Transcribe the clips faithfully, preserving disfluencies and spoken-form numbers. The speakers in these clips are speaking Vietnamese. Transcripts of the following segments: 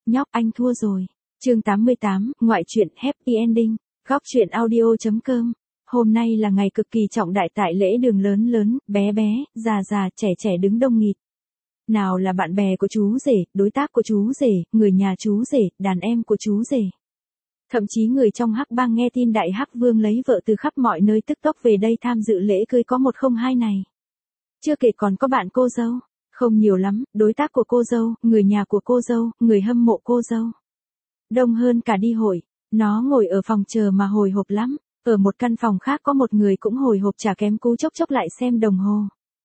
Nhóc anh thua rồi. Chương tám mươi tám, ngoại truyện Happy Ending, góc truyện audio.com. Hôm nay là ngày cực kỳ trọng đại tại lễ đường lớn lớn, bé bé, già già, trẻ trẻ đứng đông nghịt. Nào là bạn bè của chú rể, đối tác của chú rể, người nhà chú rể, đàn em của chú rể. Thậm chí người trong Hắc Bang nghe tin Đại Hắc Vương lấy vợ từ khắp mọi nơi tức tốc về đây tham dự lễ cưới có một không hai này. Chưa kể còn có bạn cô dâu, không nhiều lắm, đối tác của cô dâu, người nhà của cô dâu, người hâm mộ cô dâu. Đông hơn cả đi hội, nó ngồi ở phòng chờ mà hồi hộp lắm, ở một căn phòng khác có một người cũng hồi hộp chả kém cú chốc chốc lại xem đồng hồ.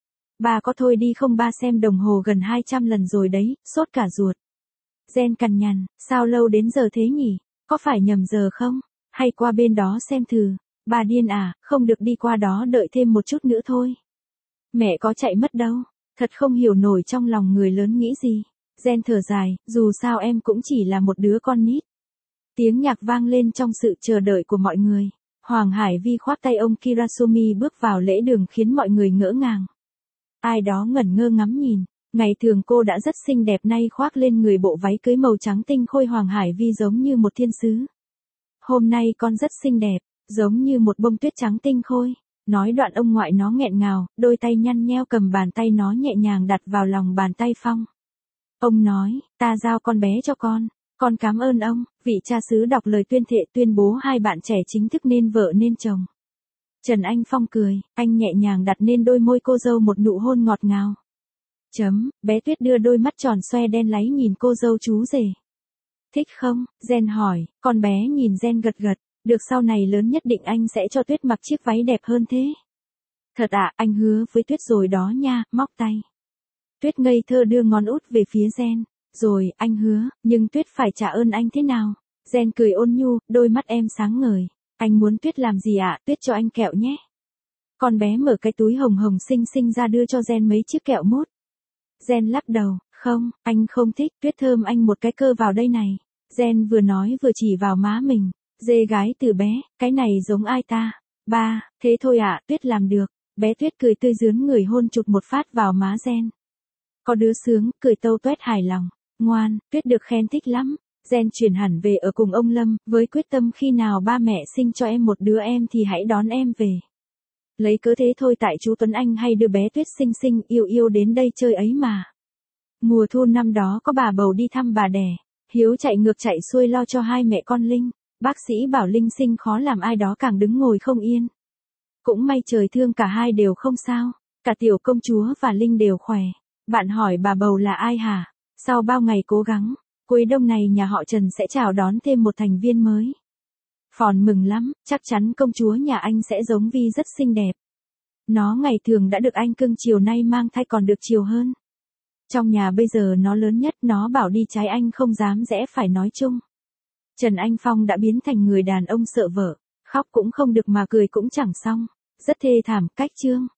Bà có thôi đi không, ba xem đồng hồ gần hai trăm lần rồi đấy, sốt cả ruột. Gen cằn nhằn, sao lâu đến giờ thế nhỉ, có phải nhầm giờ không, hay qua bên đó xem thử. Bà điên à, không được đi qua đó đợi thêm một chút nữa thôi. Mẹ có chạy mất đâu, thật không hiểu nổi trong lòng người lớn nghĩ gì. Gen thở dài, dù sao em cũng chỉ là một đứa con nít. Tiếng nhạc vang lên trong sự chờ đợi của mọi người. Hoàng Hải Vi khoác tay ông Kirasumi bước vào lễ đường khiến mọi người ngỡ ngàng. Ai đó ngẩn ngơ ngắm nhìn, ngày thường cô đã rất xinh đẹp, nay khoác lên người bộ váy cưới màu trắng tinh khôi. Hoàng Hải Vi giống như một thiên sứ. Hôm nay con rất xinh đẹp, giống như một bông tuyết trắng tinh khôi. Nói đoạn ông ngoại nó nghẹn ngào, đôi tay nhăn nheo cầm bàn tay nó nhẹ nhàng đặt vào lòng bàn tay Phong. Ông nói, ta giao con bé cho con, con cảm ơn ông. Vị cha xứ đọc lời tuyên thệ tuyên bố hai bạn trẻ chính thức nên vợ nên chồng. Trần Anh Phong cười, anh nhẹ nhàng đặt lên đôi môi cô dâu một nụ hôn ngọt ngào. Chấm, bé Tuyết đưa đôi mắt tròn xoe đen láy nhìn cô dâu chú rể. Thích không? Gen hỏi, con bé nhìn Gen gật gật, được, sau này lớn nhất định anh sẽ cho Tuyết mặc chiếc váy đẹp hơn thế. Thật ạ, à, anh hứa với Tuyết rồi đó nha, móc tay. Tuyết ngây thơ đưa ngón út về phía Gen. Rồi, anh hứa, nhưng Tuyết phải trả ơn anh thế nào? Gen cười ôn nhu, đôi mắt em sáng ngời. Anh muốn Tuyết làm gì ạ? À? Tuyết cho anh kẹo nhé. Con bé mở cái túi hồng hồng xinh xinh ra đưa cho Gen mấy chiếc kẹo mút. Gen lắc đầu, không, anh không thích. Tuyết thơm anh một cái cơ vào đây này. Gen vừa nói vừa chỉ vào má mình. Dê gái từ bé, cái này giống ai ta? Ba, thế thôi ạ, à, Tuyết làm được. Bé Tuyết cười tươi rướn người hôn chụt một phát vào má Gen. Có đứa sướng, cười tâu tuét hài lòng. Ngoan, Tuyết được khen thích lắm. Gen chuyển hẳn về ở cùng ông Lâm, với quyết tâm khi nào ba mẹ sinh cho em một đứa em thì hãy đón em về. Lấy cớ thế thôi tại chú Tuấn Anh hay đưa bé Tuyết xinh xinh yêu yêu đến đây chơi ấy mà. Mùa thu năm đó có bà bầu đi thăm bà đẻ, Hiếu chạy ngược chạy xuôi lo cho hai mẹ con Linh. Bác sĩ bảo Linh sinh khó làm ai đó càng đứng ngồi không yên. Cũng may trời thương cả hai đều không sao, cả tiểu công chúa và Linh đều khỏe. Bạn hỏi bà bầu là ai hả? Sau bao ngày cố gắng, cuối đông này nhà họ Trần sẽ chào đón thêm một thành viên mới. Phòn mừng lắm, chắc chắn công chúa nhà anh sẽ giống Vi rất xinh đẹp. Nó ngày thường đã được anh cưng chiều, nay mang thai còn được chiều hơn. Trong nhà bây giờ nó lớn nhất, nó bảo đi trái anh không dám rẽ phải nói chung. Trần Anh Phong đã biến thành người đàn ông sợ vợ, khóc cũng không được mà cười cũng chẳng xong. Rất thê thảm, cách chương.